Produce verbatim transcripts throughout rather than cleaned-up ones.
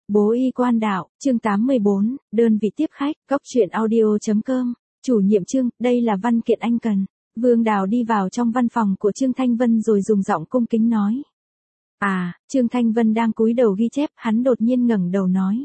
Bố y quan đạo, chương tám mươi bốn, đơn vị tiếp khách, góc truyện audio.com, chủ nhiệm Trương, đây là văn kiện anh cần. Vương Đào đi vào trong văn phòng của Trương Thanh Vân rồi dùng giọng cung kính nói. À, Trương Thanh Vân đang cúi đầu ghi chép, hắn đột nhiên ngẩng đầu nói.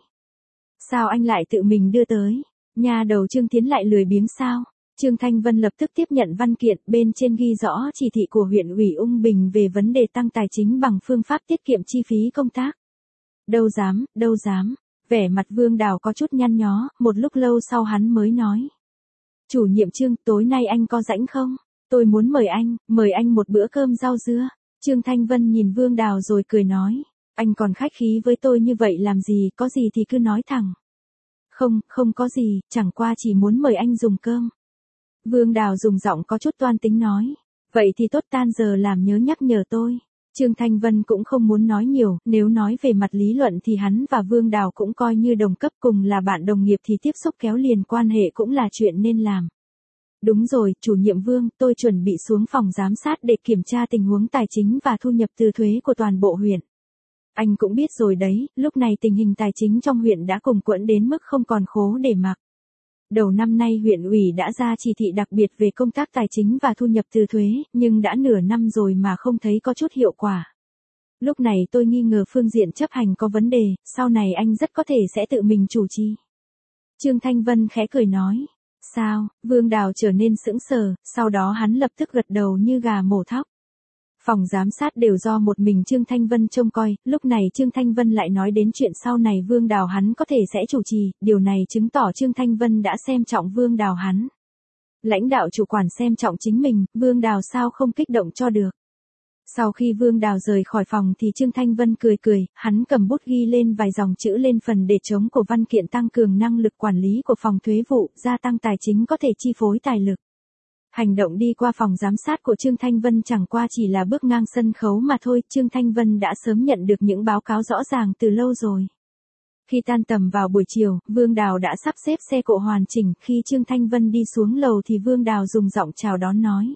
Sao anh lại tự mình đưa tới? Nhà đầu Trương Tiến lại lười biếng sao? Trương Thanh Vân lập tức tiếp nhận văn kiện, bên trên ghi rõ chỉ thị của huyện ủy Ung Bình về vấn đề tăng tài chính bằng phương pháp tiết kiệm chi phí công tác. Đâu dám, đâu dám. Vẻ mặt Vương Đào có chút nhăn nhó, một lúc lâu sau hắn mới nói. Chủ nhiệm Trương, tối nay anh có rảnh không? Tôi muốn mời anh, mời anh một bữa cơm rau dưa. Trương Thanh Vân nhìn Vương Đào rồi cười nói. Anh còn khách khí với tôi như vậy làm gì, có gì thì cứ nói thẳng. Không, không có gì, chẳng qua chỉ muốn mời anh dùng cơm. Vương Đào dùng giọng có chút toan tính nói. Vậy thì tốt, tan giờ làm nhớ nhắc nhở tôi. Trương Thanh Vân cũng không muốn nói nhiều, nếu nói về mặt lý luận thì hắn và Vương Đào cũng coi như đồng cấp, cùng là bạn đồng nghiệp thì tiếp xúc kéo liền quan hệ cũng là chuyện nên làm. Đúng rồi, chủ nhiệm Vương, tôi chuẩn bị xuống phòng giám sát để kiểm tra tình huống tài chính và thu nhập từ thuế của toàn bộ huyện. Anh cũng biết rồi đấy, lúc này tình hình tài chính trong huyện đã cùng quẫn đến mức không còn khố để mặc. Đầu năm nay huyện ủy đã ra chỉ thị đặc biệt về công tác tài chính và thu nhập từ thuế, nhưng đã nửa năm rồi mà không thấy có chút hiệu quả. Lúc này tôi nghi ngờ phương diện chấp hành có vấn đề, sau này anh rất có thể sẽ tự mình chủ trì. Trương Thanh Vân khẽ cười nói. Sao? Vương Đào trở nên sững sờ, sau đó hắn lập tức gật đầu như gà mổ thóc. Phòng giám sát đều do một mình Trương Thanh Vân trông coi, lúc này Trương Thanh Vân lại nói đến chuyện sau này Vương Đào hắn có thể sẽ chủ trì, điều này chứng tỏ Trương Thanh Vân đã xem trọng Vương Đào hắn. Lãnh đạo chủ quản xem trọng chính mình, Vương Đào sao không kích động cho được. Sau khi Vương Đào rời khỏi phòng thì Trương Thanh Vân cười cười, hắn cầm bút ghi lên vài dòng chữ lên phần để trống của văn kiện tăng cường năng lực quản lý của phòng thuế vụ, gia tăng tài chính có thể chi phối tài lực. Hành động đi qua phòng giám sát của Trương Thanh Vân chẳng qua chỉ là bước ngang sân khấu mà thôi, Trương Thanh Vân đã sớm nhận được những báo cáo rõ ràng từ lâu rồi. Khi tan tầm vào buổi chiều, Vương Đào đã sắp xếp xe cộ hoàn chỉnh, khi Trương Thanh Vân đi xuống lầu thì Vương Đào dùng giọng chào đón nói.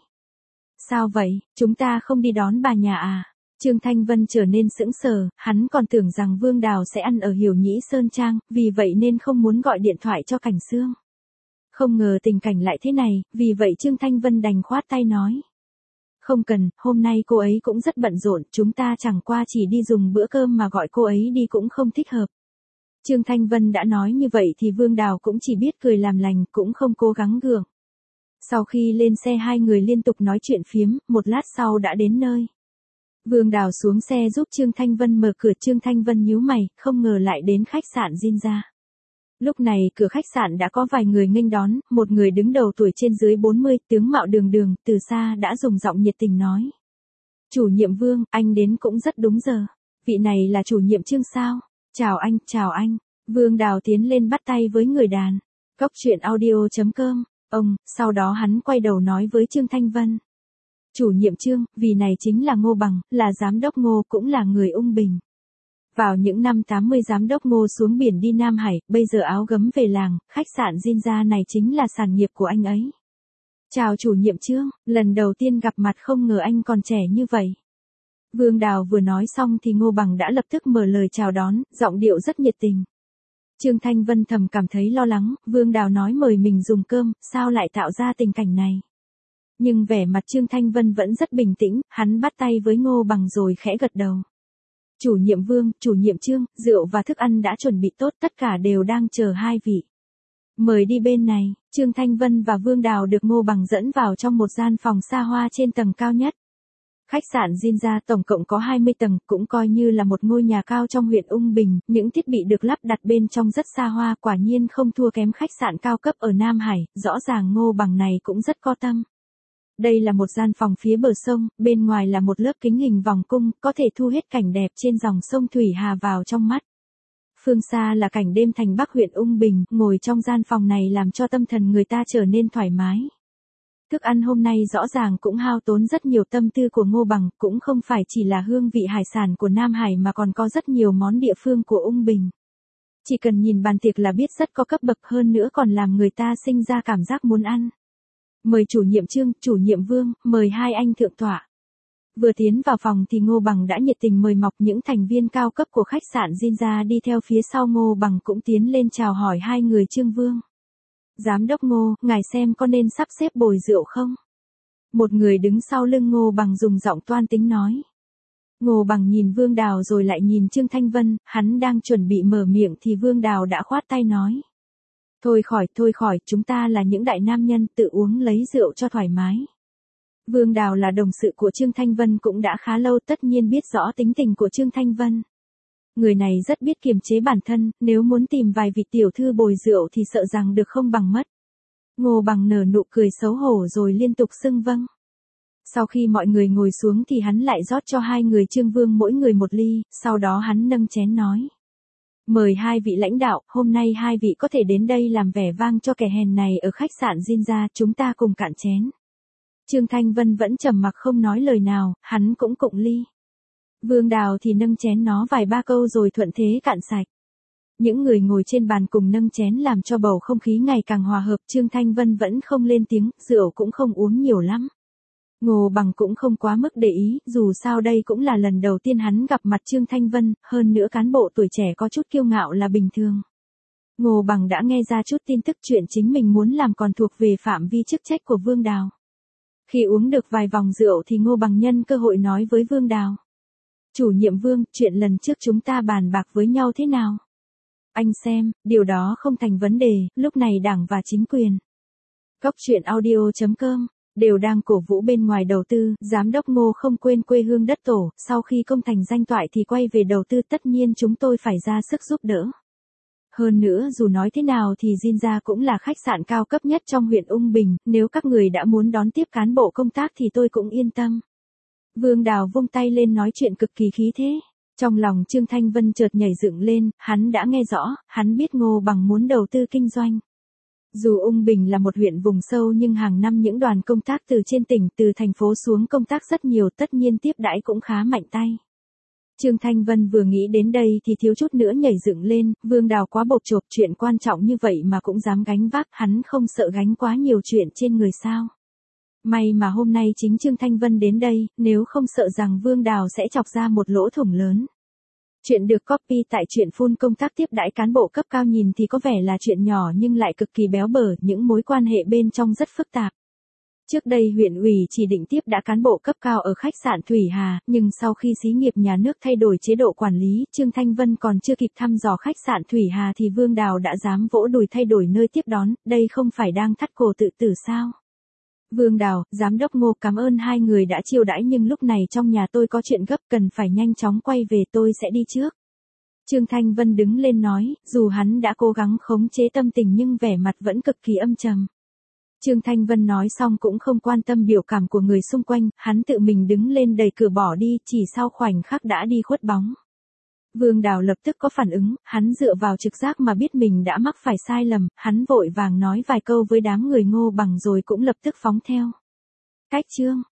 Sao vậy, chúng ta không đi đón bà nhà à? Trương Thanh Vân trở nên sững sờ, hắn còn tưởng rằng Vương Đào sẽ ăn ở Hiểu Nhĩ Sơn Trang, vì vậy nên không muốn gọi điện thoại cho Cảnh Sương. Không ngờ tình cảnh lại thế này, vì vậy Trương Thanh Vân đành khoát tay nói. Không cần, hôm nay cô ấy cũng rất bận rộn, chúng ta chẳng qua chỉ đi dùng bữa cơm mà gọi cô ấy đi cũng không thích hợp. Trương Thanh Vân đã nói như vậy thì Vương Đào cũng chỉ biết cười làm lành, cũng không cố gắng gượng. Sau khi lên xe hai người liên tục nói chuyện phiếm, một lát sau đã đến nơi. Vương Đào xuống xe giúp Trương Thanh Vân mở cửa, Trương Thanh Vân nhíu mày, không ngờ lại đến khách sạn Jinja. Lúc này cửa khách sạn đã có vài người nghênh đón, một người đứng đầu tuổi trên dưới bốn mươi, tướng mạo đường đường, từ xa đã dùng giọng nhiệt tình nói. Chủ nhiệm Vương, anh đến cũng rất đúng giờ. Vị này là chủ nhiệm Trương sao? Chào anh, chào anh. Vương Đào tiến lên bắt tay với người đàn. Góc truyện audio.com, ông, sau đó hắn quay đầu nói với Trương Thanh Vân. Chủ nhiệm Trương, vì này chính là Ngô Bằng, là giám đốc Ngô, cũng là người Ung Bình. Vào những năm tám mươi giám đốc Ngô xuống biển đi Nam Hải, bây giờ áo gấm về làng, khách sạn Jinja này chính là sản nghiệp của anh ấy. Chào chủ nhiệm Trương, lần đầu tiên gặp mặt không ngờ anh còn trẻ như vậy. Vương Đào vừa nói xong thì Ngô Bằng đã lập tức mở lời chào đón, giọng điệu rất nhiệt tình. Trương Thanh Vân thầm cảm thấy lo lắng, Vương Đào nói mời mình dùng cơm, sao lại tạo ra tình cảnh này. Nhưng vẻ mặt Trương Thanh Vân vẫn rất bình tĩnh, hắn bắt tay với Ngô Bằng rồi khẽ gật đầu. Chủ nhiệm Vương, chủ nhiệm Trương, rượu và thức ăn đã chuẩn bị tốt, tất cả đều đang chờ hai vị. Mời đi bên này, Trương Thanh Vân và Vương Đào được Ngô Bằng dẫn vào trong một gian phòng xa hoa trên tầng cao nhất. Khách sạn Jinja tổng cộng có hai mươi tầng, cũng coi như là một ngôi nhà cao trong huyện Ung Bình, những thiết bị được lắp đặt bên trong rất xa hoa, quả nhiên không thua kém khách sạn cao cấp ở Nam Hải, rõ ràng Ngô Bằng này cũng rất có tâm. Đây là một gian phòng phía bờ sông, bên ngoài là một lớp kính hình vòng cung, có thể thu hết cảnh đẹp trên dòng sông Thủy Hà vào trong mắt. Phương xa là cảnh đêm thành Bắc huyện Ung Bình, ngồi trong gian phòng này làm cho tâm thần người ta trở nên thoải mái. Thức ăn hôm nay rõ ràng cũng hao tốn rất nhiều tâm tư của Ngô Bằng, cũng không phải chỉ là hương vị hải sản của Nam Hải mà còn có rất nhiều món địa phương của Ung Bình. Chỉ cần nhìn bàn tiệc là biết rất có cấp bậc, hơn nữa còn làm người ta sinh ra cảm giác muốn ăn. Mời chủ nhiệm Trương, chủ nhiệm Vương, mời hai anh thượng tọa. Vừa tiến vào phòng thì Ngô Bằng đã nhiệt tình mời mọc những thành viên cao cấp của khách sạn Jinja đi theo phía sau. Ngô Bằng cũng tiến lên chào hỏi hai người Trương Vương. Giám đốc Ngô, ngài xem có nên sắp xếp bồi rượu không? Một người đứng sau lưng Ngô Bằng dùng giọng toan tính nói. Ngô Bằng nhìn Vương Đào rồi lại nhìn Trương Thanh Vân, hắn đang chuẩn bị mở miệng thì Vương Đào đã khoát tay nói. Thôi khỏi, thôi khỏi, chúng ta là những đại nam nhân, tự uống lấy rượu cho thoải mái. Vương Đào là đồng sự của Trương Thanh Vân cũng đã khá lâu, tất nhiên biết rõ tính tình của Trương Thanh Vân. Người này rất biết kiềm chế bản thân, nếu muốn tìm vài vị tiểu thư bồi rượu thì sợ rằng được không bằng mất. Ngô Bằng nở nụ cười xấu hổ rồi liên tục xưng vâng. Sau khi mọi người ngồi xuống thì hắn lại rót cho hai người Trương Vương mỗi người một ly, sau đó hắn nâng chén nói. Mời hai vị lãnh đạo, hôm nay hai vị có thể đến đây làm vẻ vang cho kẻ hèn này ở khách sạn Jinja, chúng ta cùng cạn chén. Trương Thanh Vân vẫn trầm mặc không nói lời nào, hắn cũng cụng ly. Vương Đào thì nâng chén nó vài ba câu rồi thuận thế cạn sạch. Những người ngồi trên bàn cùng nâng chén làm cho bầu không khí ngày càng hòa hợp. Trương Thanh Vân vẫn không lên tiếng, rượu cũng không uống nhiều lắm. Ngô Bằng cũng không quá mức để ý, dù sao đây cũng là lần đầu tiên hắn gặp mặt Trương Thanh Vân, hơn nữa cán bộ tuổi trẻ có chút kiêu ngạo là bình thường. Ngô Bằng đã nghe ra chút tin tức chuyện chính mình muốn làm còn thuộc về phạm vi chức trách của Vương Đào. Khi uống được vài vòng rượu thì Ngô Bằng nhân cơ hội nói với Vương Đào. Chủ nhiệm Vương, chuyện lần trước chúng ta bàn bạc với nhau thế nào? Anh xem, điều đó không thành vấn đề, lúc này Đảng và chính quyền. Cốc truyện audio chấm com đều đang cổ vũ bên ngoài đầu tư, giám đốc Ngô không quên quê hương đất tổ, sau khi công thành danh toại thì quay về đầu tư, tất nhiên chúng tôi phải ra sức giúp đỡ. Hơn nữa dù nói thế nào thì Jinja cũng là khách sạn cao cấp nhất trong huyện Ung Bình, nếu các người đã muốn đón tiếp cán bộ công tác thì tôi cũng yên tâm. Vương Đào vung tay lên nói chuyện cực kỳ khí thế. Trong lòng Trương Thanh Vân chợt nhảy dựng lên, hắn đã nghe rõ, hắn biết Ngô Bằng muốn đầu tư kinh doanh. Dù Ung Bình là một huyện vùng sâu nhưng hàng năm những đoàn công tác từ trên tỉnh, từ thành phố xuống công tác rất nhiều, tất nhiên tiếp đãi cũng khá mạnh tay. Trương Thanh Vân vừa nghĩ đến đây thì thiếu chút nữa nhảy dựng lên, Vương Đào quá bộp chộp, chuyện quan trọng như vậy mà cũng dám gánh vác, hắn không sợ gánh quá nhiều chuyện trên người sao. May mà hôm nay chính Trương Thanh Vân đến đây, nếu không sợ rằng Vương Đào sẽ chọc ra một lỗ thủng lớn. Chuyện được copy tại truyện full. Công tác tiếp đãi cán bộ cấp cao nhìn thì có vẻ là chuyện nhỏ nhưng lại cực kỳ béo bở, những mối quan hệ bên trong rất phức tạp. Trước đây huyện ủy chỉ định tiếp đãi cán bộ cấp cao ở khách sạn Thủy Hà, nhưng sau khi xí nghiệp nhà nước thay đổi chế độ quản lý, Trương Thanh Vân còn chưa kịp thăm dò khách sạn Thủy Hà thì Vương Đào đã dám vỗ đùi thay đổi nơi tiếp đón, đây không phải đang thắt cổ tự tử sao? Vương Đào, giám đốc Ngô, cảm ơn hai người đã chiêu đãi nhưng lúc này trong nhà tôi có chuyện gấp cần phải nhanh chóng quay về, tôi sẽ đi trước. Trương Thanh Vân đứng lên nói, dù hắn đã cố gắng khống chế tâm tình nhưng vẻ mặt vẫn cực kỳ âm trầm. Trương Thanh Vân nói xong cũng không quan tâm biểu cảm của người xung quanh, hắn tự mình đứng lên đẩy cửa bỏ đi, chỉ sau khoảnh khắc đã đi khuất bóng. Vương Đào lập tức có phản ứng, hắn dựa vào trực giác mà biết mình đã mắc phải sai lầm, hắn vội vàng nói vài câu với đám người Ngô Bằng rồi cũng lập tức phóng theo. Cách chương